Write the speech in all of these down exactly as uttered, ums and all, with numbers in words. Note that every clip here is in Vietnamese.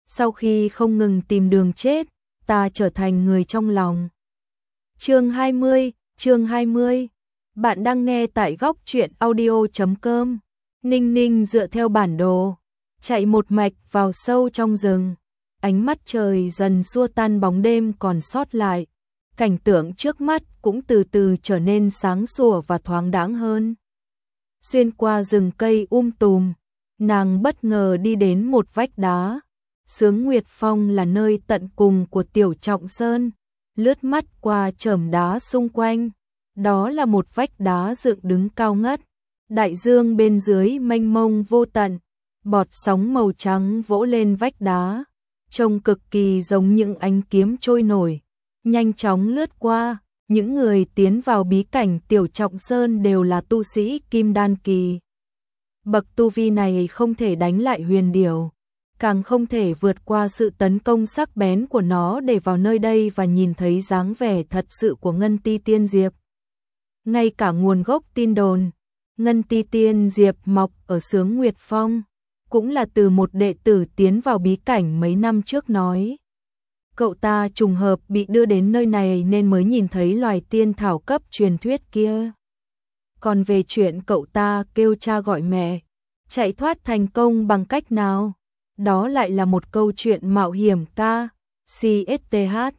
sau khi không ngừng tìm đường chết, ta trở thành người trong lòng. Chương hai mươi, chương hai mươi. Bạn đang nghe tại góc truyện audio chấm com. Ninh Ninh dựa theo bản đồ, chạy một mạch vào sâu trong rừng. Ánh mắt trời dần xua tan bóng đêm còn sót lại. Cảnh tượng trước mắt cũng từ từ trở nên sáng sủa và thoáng đãng hơn. Xuyên qua rừng cây um tùm, nàng bất ngờ đi đến một vách đá. Sướng Nguyệt Phong là nơi tận cùng của Tiểu Trọng Sơn, lướt mắt qua chởm đá xung quanh. Đó là một vách đá dựng đứng cao ngất, đại dương bên dưới mênh mông vô tận, bọt sóng màu trắng vỗ lên vách đá, trông cực kỳ giống những ánh kiếm trôi nổi, nhanh chóng lướt qua. Những người tiến vào bí cảnh Tiểu Trọng Sơn đều là tu sĩ kim đan kỳ. Bậc tu vi này không thể đánh lại huyền điểu, càng không thể vượt qua sự tấn công sắc bén của nó để vào nơi đây và nhìn thấy dáng vẻ thật sự của Ngân Ti Tiên Diệp. Ngay cả nguồn gốc tin đồn, Ngân Ti Tiên Diệp mọc ở Sướng Nguyệt Phong, cũng là từ một đệ tử tiến vào bí cảnh mấy năm trước nói. Cậu ta trùng hợp bị đưa đến nơi này nên mới nhìn thấy loài tiên thảo cấp truyền thuyết kia. Còn về chuyện cậu ta kêu cha gọi mẹ, chạy thoát thành công bằng cách nào, đó lại là một câu chuyện mạo hiểm ca, xê ét tê hát.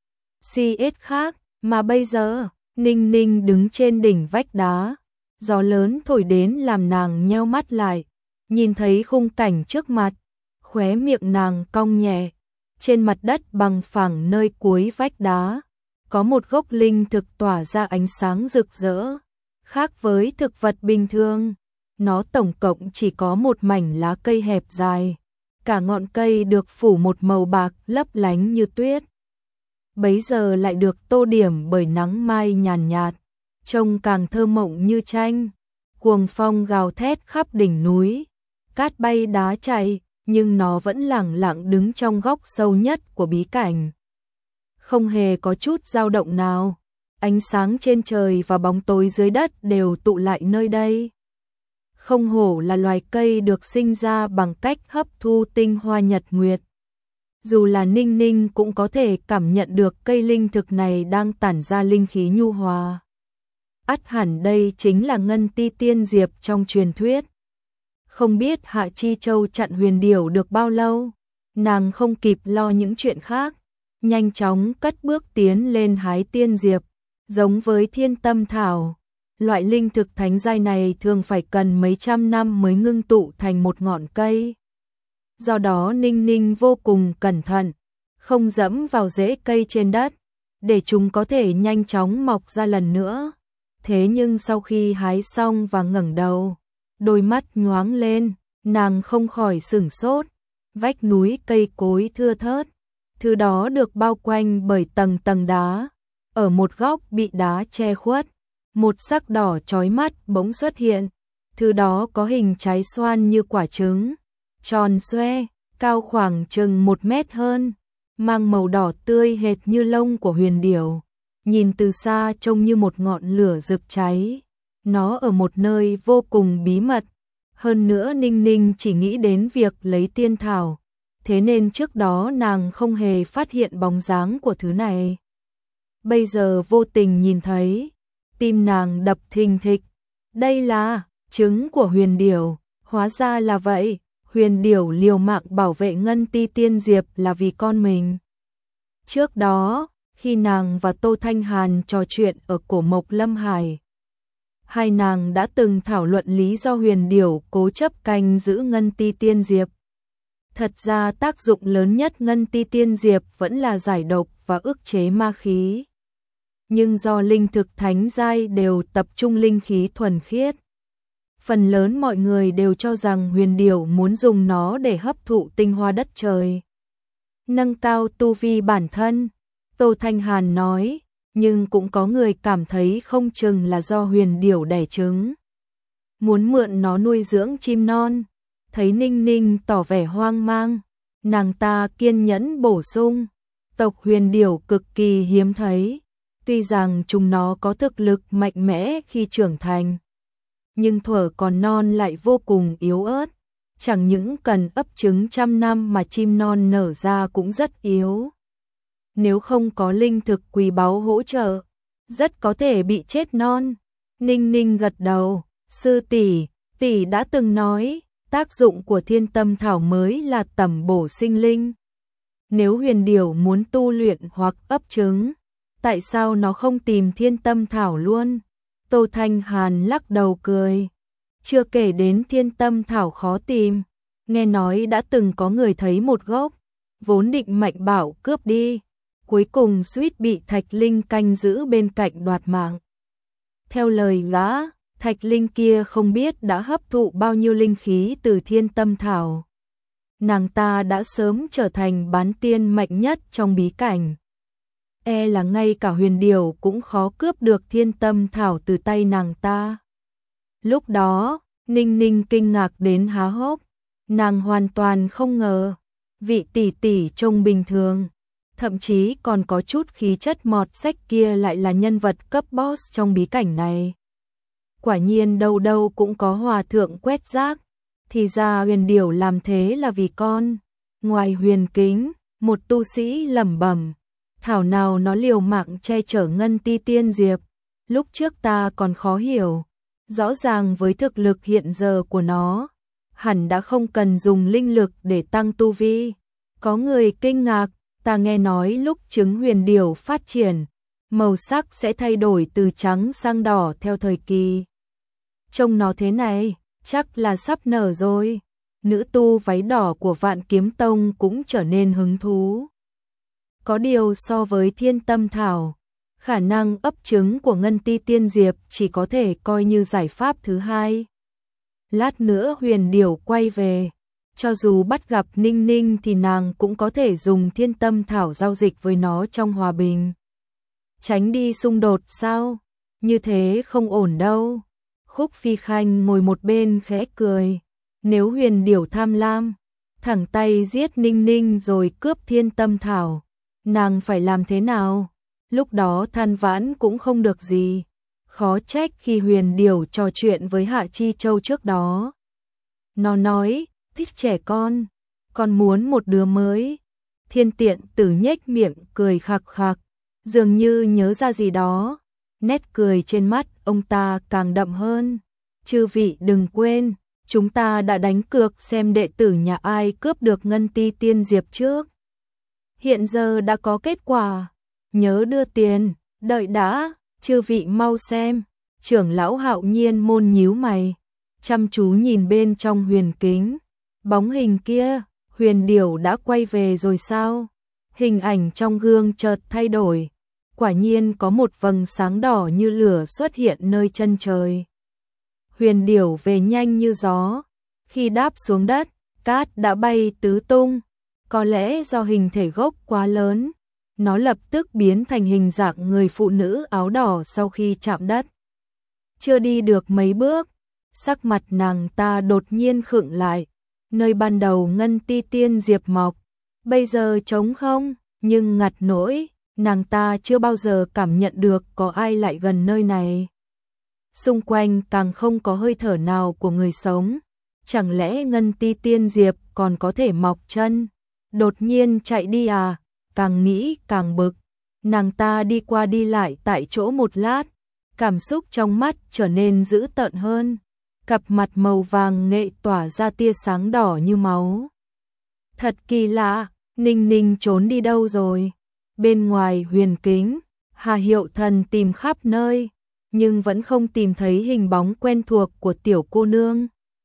xê ét khác, mà bây giờ, Ninh Ninh đứng trên đỉnh vách đá, gió lớn thổi đến làm nàng nheo mắt lại, nhìn thấy khung cảnh trước mặt, khóe miệng nàng cong nhẹ. Trên mặt đất bằng phẳng nơi cuối vách đá, có một gốc linh thực tỏa ra ánh sáng rực rỡ. Khác với thực vật bình thường, nó tổng cộng chỉ có một mảnh lá cây hẹp dài. Cả ngọn cây được phủ một màu bạc lấp lánh như tuyết. Bấy giờ lại được tô điểm bởi nắng mai nhàn nhạt, trông càng thơ mộng như tranh. Cuồng phong gào thét khắp đỉnh núi, cát bay đá chạy, nhưng nó vẫn lẳng lặng đứng trong góc sâu nhất của bí cảnh. Không hề có chút dao động nào, ánh sáng trên trời và bóng tối dưới đất đều tụ lại nơi đây. Không hổ là loài cây được sinh ra bằng cách hấp thu tinh hoa nhật nguyệt. Dù là Ninh Ninh cũng có thể cảm nhận được cây linh thực này đang tản ra linh khí nhu hòa. Ắt hẳn đây chính là Ngân Ti Tiên Diệp trong truyền thuyết. Không biết Hạ Chi Châu chặn huyền điểu được bao lâu, nàng không kịp lo những chuyện khác, nhanh chóng cất bước tiến lên hái tiên diệp. Giống với thiên tâm thảo, loại linh thực thánh giai này thường phải cần mấy trăm năm mới ngưng tụ thành một ngọn cây. Do đó Ninh Ninh vô cùng cẩn thận, không dẫm vào rễ cây trên đất, để chúng có thể nhanh chóng mọc ra lần nữa. Thế nhưng sau khi hái xong và ngẩng đầu, đôi mắt nhoáng lên, nàng không khỏi sửng sốt. Vách núi cây cối thưa thớt, thứ đó được bao quanh bởi tầng tầng đá. Ở một góc bị đá che khuất, một sắc đỏ chói mắt bỗng xuất hiện. Thứ đó có hình trái xoan như quả trứng, tròn xoe, cao khoảng chừng một mét hơn, mang màu đỏ tươi hệt như lông của huyền điểu. Nhìn từ xa trông như một ngọn lửa rực cháy. Nó ở một nơi vô cùng bí mật. Hơn nữa Ninh Ninh chỉ nghĩ đến việc lấy tiên thảo, thế nên trước đó nàng không hề phát hiện bóng dáng của thứ này. Bây giờ vô tình nhìn thấy, tim nàng đập thình thịch. Đây là trứng của huyền điểu, hóa ra là vậy. Huyền điểu liều mạng bảo vệ Ngân Ti Tiên Diệp là vì con mình. Trước đó, khi nàng và Tô Thanh Hàn trò chuyện ở cổ Mộc Lâm Hải, hai nàng đã từng thảo luận lý do huyền điểu cố chấp canh giữ Ngân Ti Tiên Diệp. Thật ra tác dụng lớn nhất Ngân Ti Tiên Diệp vẫn là giải độc và ức chế ma khí. Nhưng do linh thực thánh giai đều tập trung linh khí thuần khiết, phần lớn mọi người đều cho rằng huyền điểu muốn dùng nó để hấp thụ tinh hoa đất trời, nâng cao tu vi bản thân. Tô Thanh Hàn nói, nhưng cũng có người cảm thấy không chừng là do huyền điểu đẻ trứng, muốn mượn nó nuôi dưỡng chim non. Thấy Ninh Ninh tỏ vẻ hoang mang, nàng ta kiên nhẫn bổ sung, tộc huyền điểu cực kỳ hiếm thấy, tuy rằng chúng nó có thực lực mạnh mẽ khi trưởng thành, nhưng thuở còn non lại vô cùng yếu ớt, chẳng những cần ấp trứng trăm năm mà chim non nở ra cũng rất yếu. Nếu không có linh thực quý báu hỗ trợ, rất có thể bị chết non. Ninh Ninh gật đầu, sư tỷ, tỷ đã từng nói, tác dụng của thiên tâm thảo mới là tẩm bổ sinh linh. Nếu huyền điểu muốn tu luyện hoặc ấp trứng, tại sao nó không tìm thiên tâm thảo luôn? Tô Thanh Hàn lắc đầu cười. Chưa kể đến thiên tâm thảo khó tìm, nghe nói đã từng có người thấy một gốc, vốn định mạnh bảo cướp đi, cuối cùng suýt bị Thạch Linh canh giữ bên cạnh đoạt mạng. Theo lời gã, Thạch Linh kia không biết đã hấp thụ bao nhiêu linh khí từ thiên tâm thảo. Nàng ta đã sớm trở thành bán tiên mạnh nhất trong bí cảnh. E là ngay cả huyền điểu cũng khó cướp được thiên tâm thảo từ tay nàng ta. Lúc đó, Ninh Ninh kinh ngạc đến há hốc. Nàng hoàn toàn không ngờ, vị tỷ tỷ trông bình thường, thậm chí còn có chút khí chất mọt sách kia lại là nhân vật cấp boss trong bí cảnh này. Quả nhiên đâu đâu cũng có hòa thượng quét rác, thì ra huyền điểu làm thế là vì con. Ngoài Huyền Kính, một tu sĩ lẩm bẩm, thảo nào nó liều mạng che chở Ngân Ti Tiên Diệp, lúc trước ta còn khó hiểu, rõ ràng với thực lực hiện giờ của nó, hẳn đã không cần dùng linh lực để tăng tu vi. Có người kinh ngạc, ta nghe nói lúc trứng huyền điểu phát triển, màu sắc sẽ thay đổi từ trắng sang đỏ theo thời kỳ. Trông nó thế này, chắc là sắp nở rồi. Nữ tu váy đỏ của Vạn Kiếm Tông cũng trở nên hứng thú. Có điều so với thiên tâm thảo, khả năng ấp trứng của Ngân Ti Tiên Diệp chỉ có thể coi như giải pháp thứ hai. Lát nữa huyền điểu quay về, cho dù bắt gặp Ninh Ninh thì nàng cũng có thể dùng thiên tâm thảo giao dịch với nó trong hòa bình. Tránh đi xung đột sao? Như thế không ổn đâu. Khúc Phi Khanh ngồi một bên khẽ cười. Nếu huyền điểu tham lam, thẳng tay giết Ninh Ninh rồi cướp thiên tâm thảo, nàng phải làm thế nào? Lúc đó than vãn cũng không được gì. Khó trách khi huyền điểu trò chuyện với Hạ Chi Châu trước đó. Nó nói, thích trẻ con, còn muốn một đứa mới. Thiên Tiện Tử nhếch miệng cười khạc khạc, dường như nhớ ra gì đó. Nét cười trên mắt ông ta càng đậm hơn. Chư vị đừng quên, chúng ta đã đánh cược xem đệ tử nhà ai cướp được Ngân Ti Tiên Diệp trước. Hiện giờ đã có kết quả, nhớ đưa tiền, đợi đã, chư vị mau xem. Trưởng lão Hạo Nhiên môn nhíu mày, chăm chú nhìn bên trong huyền kính. Bóng hình kia, huyền điểu đã quay về rồi sao? Hình ảnh trong gương chợt thay đổi. Quả nhiên có một vầng sáng đỏ như lửa xuất hiện nơi chân trời. Huyền điểu về nhanh như gió. Khi đáp xuống đất, cát đã bay tứ tung. Có lẽ do hình thể gốc quá lớn, nó lập tức biến thành hình dạng người phụ nữ áo đỏ sau khi chạm đất. Chưa đi được mấy bước, sắc mặt nàng ta đột nhiên khựng lại. Nơi ban đầu Ngân Ti Tiên Diệp mọc, bây giờ trống không, nhưng ngặt nỗi, nàng ta chưa bao giờ cảm nhận được có ai lại gần nơi này. Xung quanh càng không có hơi thở nào của người sống. Chẳng lẽ Ngân Ti Tiên Diệp còn có thể mọc chân? Đột nhiên chạy đi à? Càng nghĩ càng bực. Nàng ta đi qua đi lại tại chỗ một lát, cảm xúc trong mắt trở nên dữ tợn hơn. Cặp mặt màu vàng nghệ tỏa ra tia sáng đỏ như máu. Thật kỳ lạ, Ninh Ninh trốn đi đâu rồi? Bên ngoài huyền kính, Hà Hiệu Thần tìm khắp nơi, nhưng vẫn không tìm thấy hình bóng quen thuộc của tiểu cô nương.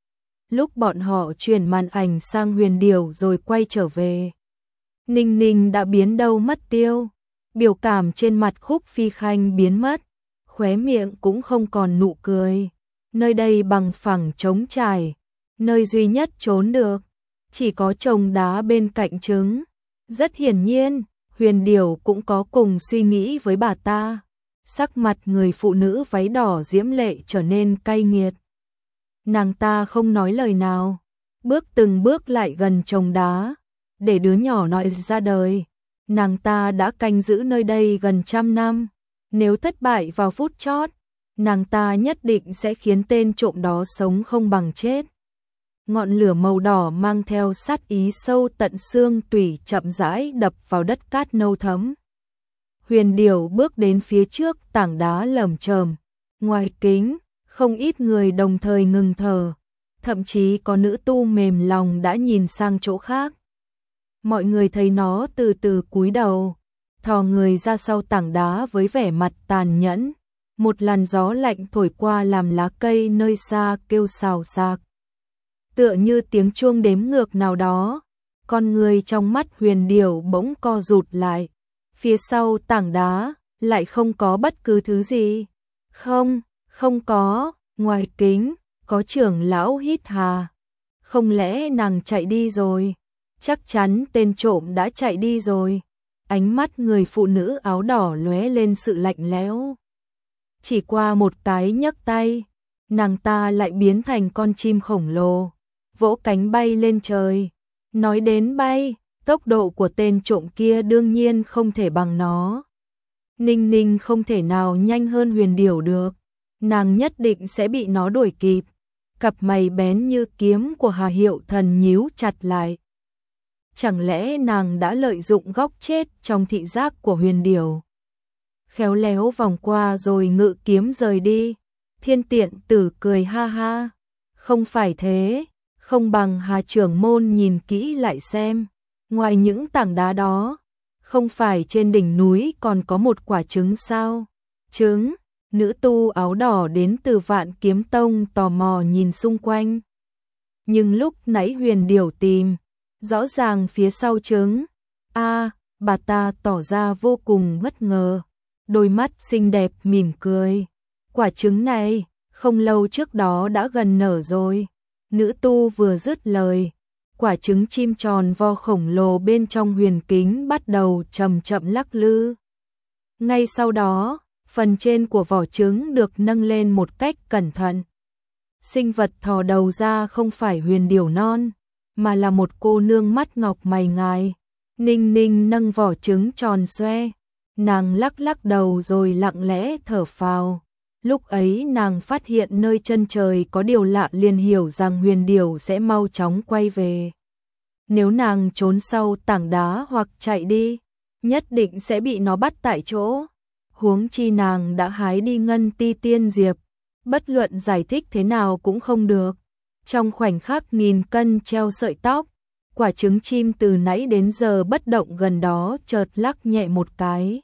Lúc bọn họ chuyển màn ảnh sang huyền điểu rồi quay trở về, Ninh Ninh đã biến đâu mất tiêu. Biểu cảm trên mặt Khúc Phi Khanh biến mất, khóe miệng cũng không còn nụ cười. Nơi đây bằng phẳng trống trải, nơi duy nhất trốn được, chỉ có chồng đá bên cạnh trứng. Rất hiển nhiên, huyền điểu cũng có cùng suy nghĩ với bà ta. Sắc mặt người phụ nữ váy đỏ diễm lệ trở nên cay nghiệt. Nàng ta không nói lời nào, bước từng bước lại gần chồng đá, để đứa nhỏ nói ra đời. Nàng ta đã canh giữ nơi đây gần trăm năm, nếu thất bại vào phút chót, nàng ta nhất định sẽ khiến tên trộm đó sống không bằng chết. ngọn lửa màu đỏ mang theo sát ý sâu tận xương tủy chậm rãi đập vào đất cát nâu thẫm. Huyền điểu bước đến phía trước tảng đá lởm chởm, ngoài kính, không ít người đồng thời ngừng thở, thậm chí có nữ tu mềm lòng đã nhìn sang chỗ khác. Mọi người thấy nó từ từ cúi đầu, thò người ra sau tảng đá với vẻ mặt tàn nhẫn. Một làn gió lạnh thổi qua làm lá cây nơi xa kêu xào xạc. Tựa như tiếng chuông đếm ngược nào đó, con người trong mắt huyền điểu bỗng co rụt lại. Phía sau tảng đá, lại không có bất cứ thứ gì. Không, không có, ngoài kính, có trưởng lão hít hà. Không lẽ nàng chạy đi rồi? Chắc chắn tên trộm đã chạy đi rồi. Ánh mắt người phụ nữ áo đỏ lóe lên sự lạnh lẽo. Chỉ qua một cái nhấc tay, nàng ta lại biến thành con chim khổng lồ, vỗ cánh bay lên trời. Nói đến bay, tốc độ của tên trộm kia đương nhiên không thể bằng nó. Ninh Ninh không thể nào nhanh hơn huyền điểu được, nàng nhất định sẽ bị nó đuổi kịp. Cặp mày bén như kiếm của Hà Hiệu Thần nhíu chặt lại. Chẳng lẽ nàng đã lợi dụng góc chết trong thị giác của huyền điểu? Khéo léo vòng qua rồi ngự kiếm rời đi. Thiên Tiện Tử cười ha ha. Không phải thế, không bằng Hà trưởng môn nhìn kỹ lại xem. Ngoài những tảng đá đó, không phải trên đỉnh núi còn có một quả trứng sao? Trứng? Nữ tu áo đỏ đến từ Vạn Kiếm Tông tò mò nhìn xung quanh. Nhưng lúc nãy huyền điểu tìm, rõ ràng phía sau trứng. A, bà ta tỏ ra vô cùng bất ngờ. Đôi mắt xinh đẹp mỉm cười. Quả trứng này, không lâu trước đó đã gần nở rồi. Nữ tu vừa dứt lời, quả trứng chim tròn vo khổng lồ bên trong huyền kính bắt đầu chậm chậm lắc lư. Ngay sau đó, phần trên của vỏ trứng được nâng lên một cách cẩn thận. Sinh vật thò đầu ra không phải huyền điểu non, mà là một cô nương mắt ngọc mày ngài. Ninh Ninh nâng vỏ trứng tròn xoe, nàng lắc lắc đầu rồi lặng lẽ thở phào. Lúc ấy nàng phát hiện nơi chân trời có điều lạ liền hiểu rằng huyền điểu sẽ mau chóng quay về. Nếu nàng trốn sau tảng đá hoặc chạy đi, nhất định sẽ bị nó bắt tại chỗ. Huống chi nàng đã hái đi ngân ti tiên diệp, bất luận giải thích thế nào cũng không được. Trong khoảnh khắc nghìn cân treo sợi tóc, quả trứng chim từ nãy đến giờ bất động gần đó chợt lắc nhẹ một cái.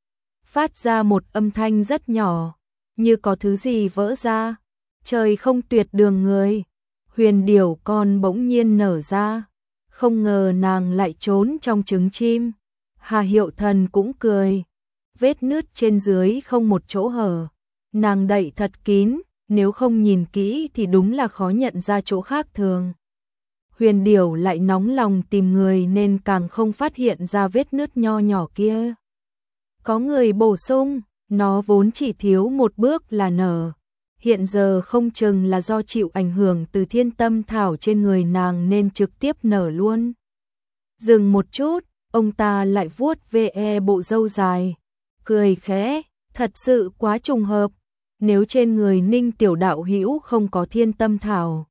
Phát ra một âm thanh rất nhỏ, như có thứ gì vỡ ra. Trời không tuyệt đường người, huyền điểu con bỗng nhiên nở ra. Không ngờ nàng lại trốn trong trứng chim. Hà Hiệu Thần cũng cười. Vết nứt trên dưới không một chỗ hở. Nàng đậy thật kín, nếu không nhìn kỹ thì đúng là khó nhận ra chỗ khác thường. Huyền điểu lại nóng lòng tìm người nên càng không phát hiện ra vết nứt nho nhỏ kia. Có người bổ sung, nó vốn chỉ thiếu một bước là nở. Hiện giờ không chừng là do chịu ảnh hưởng từ thiên tâm thảo trên người nàng nên trực tiếp nở luôn. Dừng một chút, ông ta lại vuốt ve bộ râu dài. Cười khẽ, thật sự quá trùng hợp. Nếu trên người Ninh tiểu đạo hữu không có thiên tâm thảo,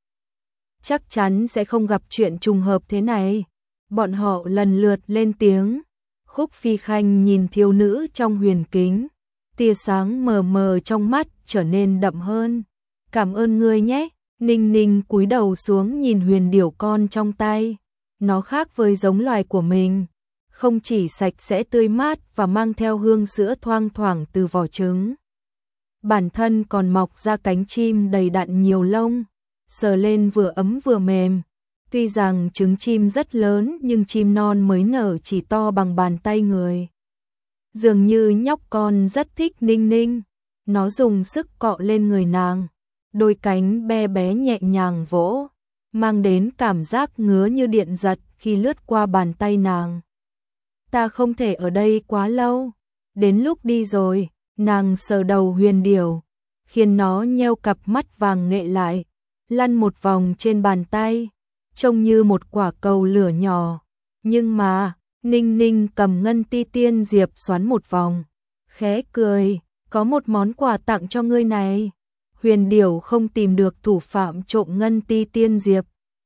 chắc chắn sẽ không gặp chuyện trùng hợp thế này. Bọn họ lần lượt lên tiếng. Khúc Phi Khanh nhìn thiếu nữ trong huyền kính, tia sáng mờ mờ trong mắt trở nên đậm hơn. Cảm ơn ngươi nhé. Ninh Ninh cúi đầu xuống nhìn huyền điểu con trong tay. Nó khác với giống loài của mình, không chỉ sạch sẽ tươi mát và mang theo hương sữa thoang thoảng từ vỏ trứng. Bản thân còn mọc ra cánh chim đầy đặn nhiều lông, sờ lên vừa ấm vừa mềm. Tuy rằng trứng chim rất lớn nhưng chim non mới nở chỉ to bằng bàn tay người. Dường như nhóc con rất thích Ninh Ninh, nó dùng sức cọ lên người nàng, đôi cánh be bé nhẹ nhàng vỗ, mang đến cảm giác ngứa như điện giật khi lướt qua bàn tay nàng. Ta không thể ở đây quá lâu, đến lúc đi rồi. Nàng sờ đầu huyền điểu, khiến nó nheo cặp mắt vàng nghệ lại, lăn một vòng trên bàn tay, trông như một quả cầu lửa nhỏ. Nhưng mà, Ninh Ninh cầm ngân ti tiên diệp xoắn một vòng, khẽ cười, có một món quà tặng cho ngươi này. Huyền điểu không tìm được thủ phạm trộm ngân ti tiên diệp,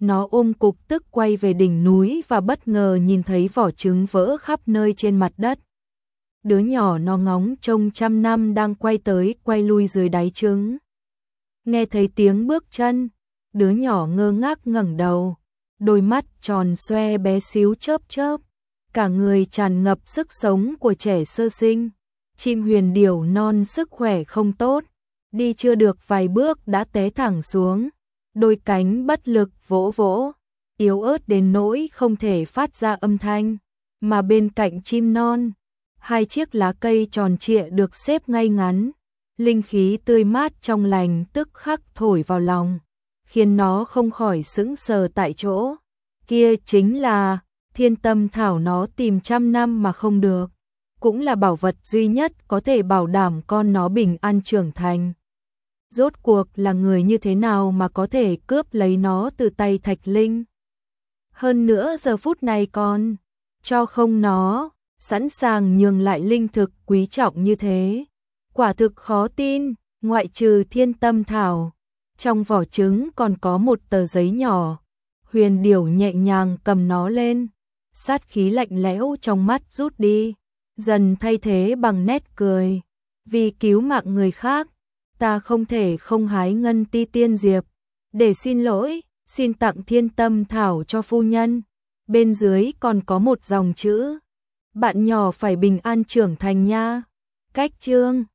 Nó ôm cục tức quay về đỉnh núi và bất ngờ nhìn thấy vỏ trứng vỡ khắp nơi trên mặt đất. Đứa nhỏ nó ngóng trông trăm năm đang quay tới quay lui dưới đáy trứng. Nghe thấy tiếng bước chân, đứa nhỏ ngơ ngác ngẩng đầu, đôi mắt tròn xoe bé xíu chớp chớp, cả người tràn ngập sức sống của trẻ sơ sinh. Chim huyền điểu non sức khỏe không tốt, đi chưa được vài bước đã té thẳng xuống, đôi cánh bất lực vỗ vỗ, yếu ớt đến nỗi không thể phát ra âm thanh, mà bên cạnh chim non, hai chiếc lá cây tròn trịa được xếp ngay ngắn, linh khí tươi mát trong lành tức khắc thổi vào lòng, khiến nó không khỏi sững sờ tại chỗ. Kia chính là Thiên Tâm Thảo nó tìm trăm năm mà không được, cũng là bảo vật duy nhất có thể bảo đảm con nó bình an trưởng thành. Rốt cuộc là người như thế nào mà có thể cướp lấy nó từ tay Thạch Linh? Hơn nữa giờ phút này con cho không nó, sẵn sàng nhường lại linh thực quý trọng như thế. Quả thực khó tin, ngoại trừ Thiên Tâm Thảo, trong vỏ trứng còn có một tờ giấy nhỏ. Huyền điểu nhẹ nhàng cầm nó lên, sát khí lạnh lẽo trong mắt rút đi, dần thay thế bằng nét cười. Vì cứu mạng người khác, ta không thể không hái ngân ti tiên diệp. Để xin lỗi, xin tặng Thiên Tâm Thảo cho phu nhân. Bên dưới còn có một dòng chữ: bạn nhỏ phải bình an trưởng thành nha. Cách chương